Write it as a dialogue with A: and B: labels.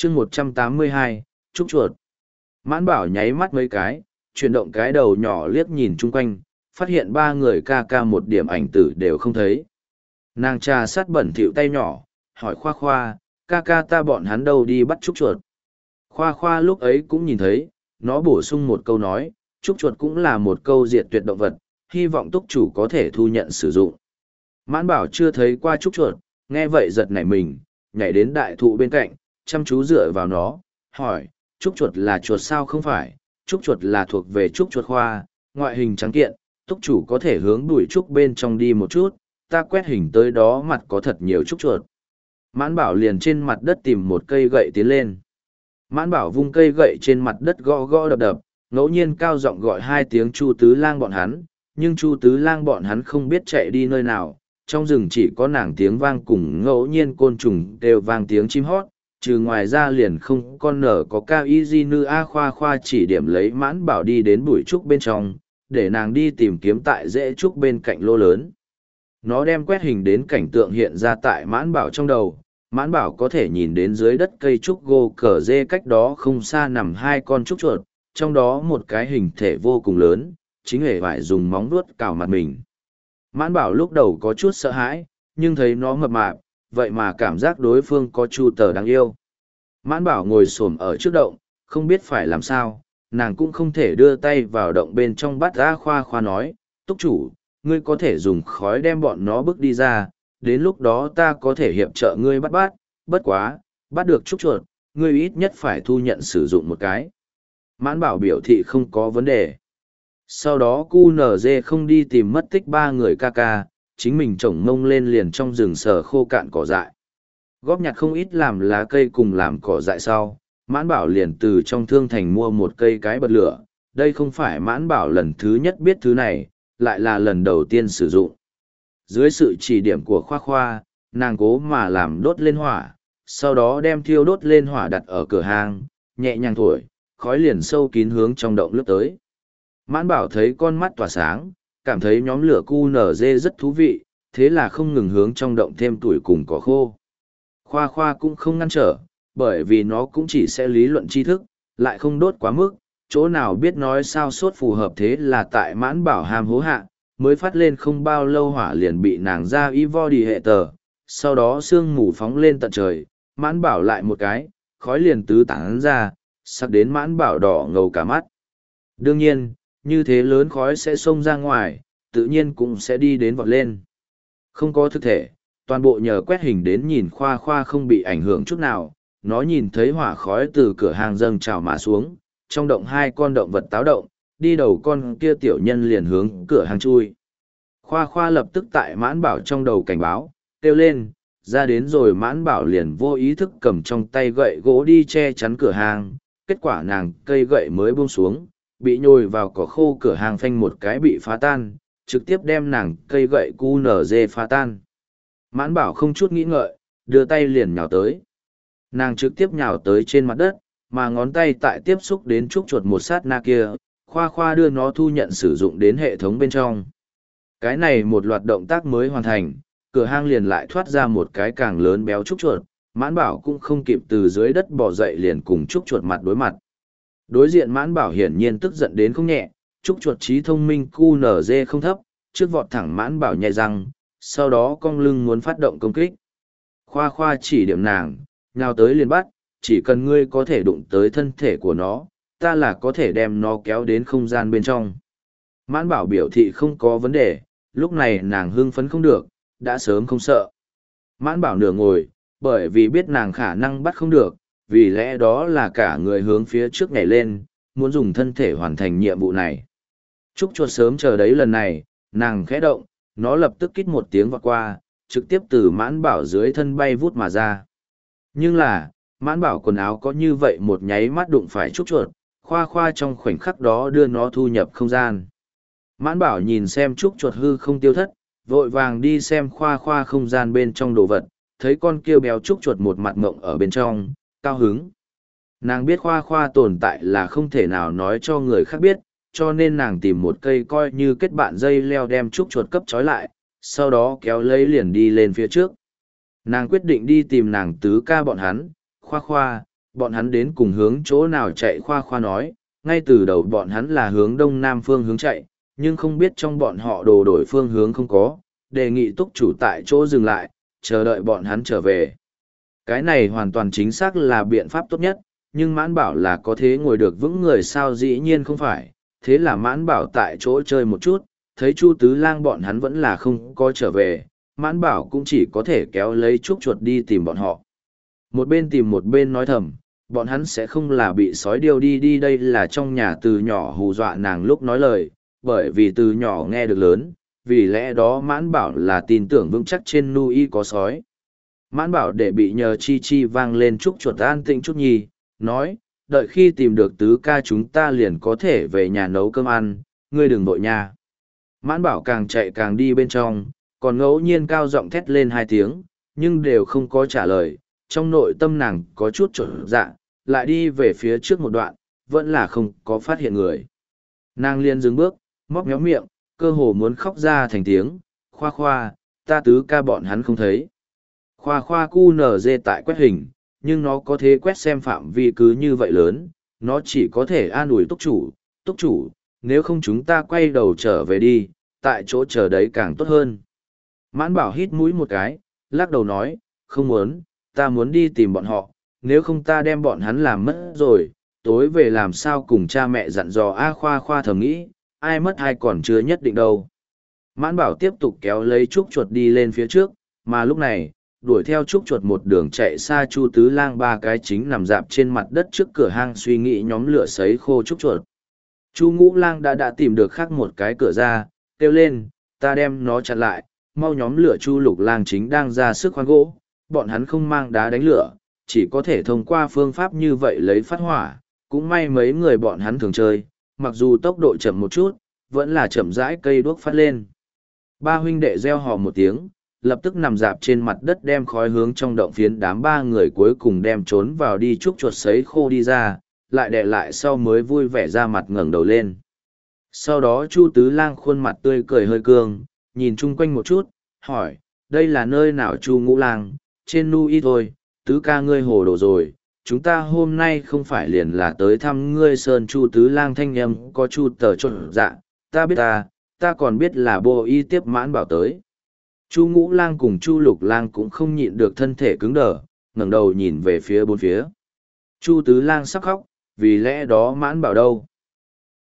A: chương 182, trúc chuột. Mãn bảo nháy mắt mấy cái, chuyển động cái đầu nhỏ liếc nhìn chung quanh, phát hiện ba người ca ca một điểm ảnh tử đều không thấy. Nàng trà sát bẩn thỉu tay nhỏ, hỏi khoa khoa, ca ca ta bọn hắn đâu đi bắt trúc chuột. Khoa khoa lúc ấy cũng nhìn thấy, nó bổ sung một câu nói, trúc chuột cũng là một câu diệt tuyệt động vật, hy vọng túc chủ có thể thu nhận sử dụng. Mãn bảo chưa thấy qua trúc chuột, nghe vậy giật nảy mình, nhảy đến đại thụ bên cạnh, chăm chú dựa vào nó, hỏi, trúc chuột là chuột sao? Không phải, trúc chuột là thuộc về trúc chuột khoa, ngoại hình trắng kiện, túc chủ có thể hướng bụi trúc bên trong đi một chút, ta quét hình tới đó mặt có thật nhiều trúc chuột. Mãn bảo liền trên mặt đất tìm một cây gậy tiến lên. Mãn bảo vung cây gậy trên mặt đất gõ gõ đập đập, ngẫu nhiên cao giọng gọi hai tiếng Chu Tứ Lang bọn hắn, nhưng Chu Tứ Lang bọn hắn không biết chạy đi nơi nào, trong rừng chỉ có nàng tiếng vang cùng ngẫu nhiên côn trùng đều vang tiếng chim hót, trừ ngoài ra liền không con nở có cao y di nư a. Khoa khoa chỉ điểm lấy mãn bảo đi đến bụi trúc bên trong, để nàng đi tìm kiếm tại rễ trúc bên cạnh lô lớn. Nó đem quét hình đến cảnh tượng hiện ra tại mãn bảo trong đầu. Mãn bảo có thể nhìn đến dưới đất cây trúc gô cờ dê cách đó không xa nằm hai con trúc chuột, trong đó một cái hình thể vô cùng lớn, chính hề phải dùng móng vuốt cào mặt mình. Mãn bảo lúc đầu có chút sợ hãi, nhưng thấy nó mập mạp, vậy mà cảm giác đối phương có chu tờ đáng yêu. Mãn bảo ngồi xổm ở trước động, không biết phải làm sao, nàng cũng không thể đưa tay vào động bên trong bắt ra. Khoa khoa nói, túc chủ, ngươi có thể dùng khói đem bọn nó bước đi ra, đến lúc đó ta có thể hiệp trợ ngươi bắt, bất quá, bắt được trúc chuột, ngươi ít nhất phải thu nhận sử dụng một cái. Mãn bảo biểu thị không có vấn đề. Sau đó QNZ không đi tìm mất tích ba người ca ca, chính mình chổng mông lên liền trong rừng sờ khô cạn cỏ dại. Góp nhặt không ít làm lá cây cùng làm cỏ dại sau, mãn bảo liền từ trong thương thành mua một cây cái bật lửa. Đây không phải mãn bảo lần thứ nhất biết thứ này, lại là lần đầu tiên sử dụng. Dưới sự chỉ điểm của khoa khoa, nàng cố mà làm đốt lên hỏa, sau đó đem thiêu đốt lên hỏa đặt ở cửa hàng, nhẹ nhàng thổi, khói liền sâu kín hướng trong động lướt tới. Mãn bảo thấy con mắt tỏa sáng, cảm thấy nhóm lửa QNZ rất thú vị, thế là không ngừng hướng trong động thêm tuổi cùng cỏ khô. Khoa khoa cũng không ngăn trở, bởi vì nó cũng chỉ sẽ lý luận tri thức, lại không đốt quá mức, chỗ nào biết nói sao sốt phù hợp. Thế là tại mãn bảo ham hố hạ, mới phát lên không bao lâu hỏa liền bị nàng ra y vo đi hệ tờ, sau đó sương mù phóng lên tận trời, mãn bảo lại một cái, khói liền tứ tán ra, sắc đến mãn bảo đỏ ngầu cả mắt. Đương nhiên, như thế lớn khói sẽ xông ra ngoài, tự nhiên cũng sẽ đi đến vọt lên. Không có thực thể, toàn bộ nhờ quét hình đến nhìn khoa khoa không bị ảnh hưởng chút nào, nó nhìn thấy hỏa khói từ cửa hàng dâng trào mà xuống, trong động hai con động vật táo động, đi đầu con kia tiểu nhân liền hướng cửa hàng chui. Khoa khoa lập tức tại mãn bảo trong đầu cảnh báo, kêu lên, ra đến rồi. Mãn bảo liền vô ý thức cầm trong tay gậy gỗ đi che chắn cửa hàng, kết quả nàng cây gậy mới buông xuống, bị nhồi vào cỏ khô, cửa hàng phanh một cái bị phá tan, trực tiếp đem nàng cây gậy QNZ phá tan. Mãn bảo không chút nghĩ ngợi, đưa tay liền nhào tới. Nàng trực tiếp nhào tới trên mặt đất, mà ngón tay tại tiếp xúc đến trúc chuột một sát na kia, khoa khoa đưa nó thu nhận sử dụng đến hệ thống bên trong. Cái này một loạt động tác mới hoàn thành, cửa hang liền lại thoát ra một cái càng lớn béo trúc chuột, mãn bảo cũng không kịp từ dưới đất bò dậy liền cùng trúc chuột mặt đối mặt. Đối diện mãn bảo hiển nhiên tức giận đến không nhẹ, trúc chuột trí thông minh QNZ không thấp, trước vọt thẳng mãn bảo nhẹ răng, sau đó cong lưng muốn phát động công kích. Khoa khoa chỉ điểm nàng, nhào tới liền bắt, chỉ cần ngươi có thể đụng tới thân thể của nó, ta là có thể đem nó kéo đến không gian bên trong. Mãn bảo biểu thị không có vấn đề, lúc này nàng hưng phấn không được, đã sớm không sợ. Mãn bảo nửa ngồi, bởi vì biết nàng khả năng bắt không được, vì lẽ đó là cả người hướng phía trước nhảy lên, muốn dùng thân thể hoàn thành nhiệm vụ này. Trúc chuột sớm chờ đấy lần này, nàng khẽ động, nó lập tức kít một tiếng vọt qua, trực tiếp từ mãn bảo dưới thân bay vút mà ra. Nhưng là, mãn bảo quần áo có như vậy một nháy mắt đụng phải trúc chuột, khoa khoa trong khoảnh khắc đó đưa nó thu nhập không gian. Mãn bảo nhìn xem trúc chuột hư không tiêu thất, vội vàng đi xem khoa khoa không gian bên trong đồ vật, thấy con kêu béo trúc chuột một mặt ngộng ở bên trong, cao hứng. Nàng biết khoa khoa tồn tại là không thể nào nói cho người khác biết, cho nên nàng tìm một cây coi như kết bạn dây leo đem trúc chuột cấp trói lại, sau đó kéo lấy liền đi lên phía trước. Nàng quyết định đi tìm nàng tứ ca bọn hắn, khoa khoa, bọn hắn đến cùng hướng chỗ nào chạy. Khoa Khoa nói, ngay từ đầu bọn hắn là hướng đông nam phương hướng chạy, nhưng không biết trong bọn họ đồ đổi phương hướng không có, đề nghị túc chủ tại chỗ dừng lại, chờ đợi bọn hắn trở về. Cái này hoàn toàn chính xác là biện pháp tốt nhất, nhưng Mãn Bảo là có thế ngồi được vững người sao, dĩ nhiên không phải. Thế là Mãn Bảo tại chỗ chơi một chút, thấy Chu Tứ Lang bọn hắn vẫn là không có trở về, Mãn Bảo cũng chỉ có thể kéo lấy trúc chuột đi tìm bọn họ. Một bên tìm một bên nói thầm, bọn hắn sẽ không là bị sói điêu đi đây là trong nhà từ nhỏ hù dọa nàng lúc nói lời, bởi vì từ nhỏ nghe được lớn, vì lẽ đó Mãn Bảo là tin tưởng vững chắc trên nuôi có sói. Mãn Bảo để bị nhờ chi chi vang lên trúc chuột an tĩnh chút nhì, nói, đợi khi tìm được tứ ca chúng ta liền có thể về nhà nấu cơm ăn, ngươi đừng vội nha. Mãn Bảo càng chạy càng đi bên trong, còn ngẫu nhiên cao giọng thét lên 2 tiếng, nhưng đều không có trả lời, trong nội tâm nàng có chút trở dạ, lại đi về phía trước một đoạn, vẫn là không có phát hiện người. Nàng liền dừng bước, móc méo miệng, cơ hồ muốn khóc ra thành tiếng, Khoa Khoa, ta tứ ca bọn hắn không thấy. Khoa Khoa cu nở dê tại quét hình, nhưng nó có thể quét xem phạm vi cứ như vậy lớn, nó chỉ có thể an ủi túc chủ, nếu không chúng ta quay đầu trở về đi, tại chỗ chờ đấy càng tốt hơn. Mãn Bảo hít mũi một cái, lắc đầu nói, không muốn, ta muốn đi tìm bọn họ, nếu không ta đem bọn hắn làm mất rồi, tối về làm sao cùng cha mẹ dặn dò. Khoa Khoa thầm nghĩ, ai mất ai còn chưa nhất định đâu. Mãn Bảo tiếp tục kéo lấy trúc chuột đi lên phía trước, mà lúc này, đuổi theo trúc chuột một đường chạy xa Chu Tứ Lang 3 cái chính nằm dạp trên mặt đất trước cửa hang suy nghĩ nhóm lửa sấy khô trúc chuột. Chu Ngũ Lang đã tìm được khác một cái cửa ra, kêu lên, ta đem nó chặn lại, mau nhóm lửa. Chu Lục Lang chính đang ra sức khoan gỗ, bọn hắn không mang đá đánh lửa, chỉ có thể thông qua phương pháp như vậy lấy phát hỏa, cũng may mấy người bọn hắn thường chơi, mặc dù tốc độ chậm một chút, vẫn là chậm rãi cây đuốc phát lên. 3 huynh đệ reo hò một tiếng, lập tức nằm dạp trên mặt đất đem khói hướng trong động phiến. Đám 3 người cuối cùng đem trốn vào đi trúc chuột sấy khô đi ra, lại đè lại sau mới vui vẻ ra mặt ngẩng đầu lên. Sau đó Chu Tứ Lang khuôn mặt tươi cười hơi cương, nhìn chung quanh một chút, hỏi, đây là nơi nào? Chu Ngũ Lang, trên nuôi thôi, tứ ca ngươi hồ đồ rồi, chúng ta hôm nay không phải liền là tới thăm ngươi sơn. Chu Tứ Lang thanh âm có chu tờ trộn dạ, ta biết ta còn biết là Bô Y tiếp Mãn Bảo tới. Chu Ngũ Lang cùng Chu Lục Lang cũng không nhịn được thân thể cứng đờ, ngẩng đầu nhìn về phía bốn phía. Chu Tứ Lang sắp khóc, vì lẽ đó Mãn Bảo đâu?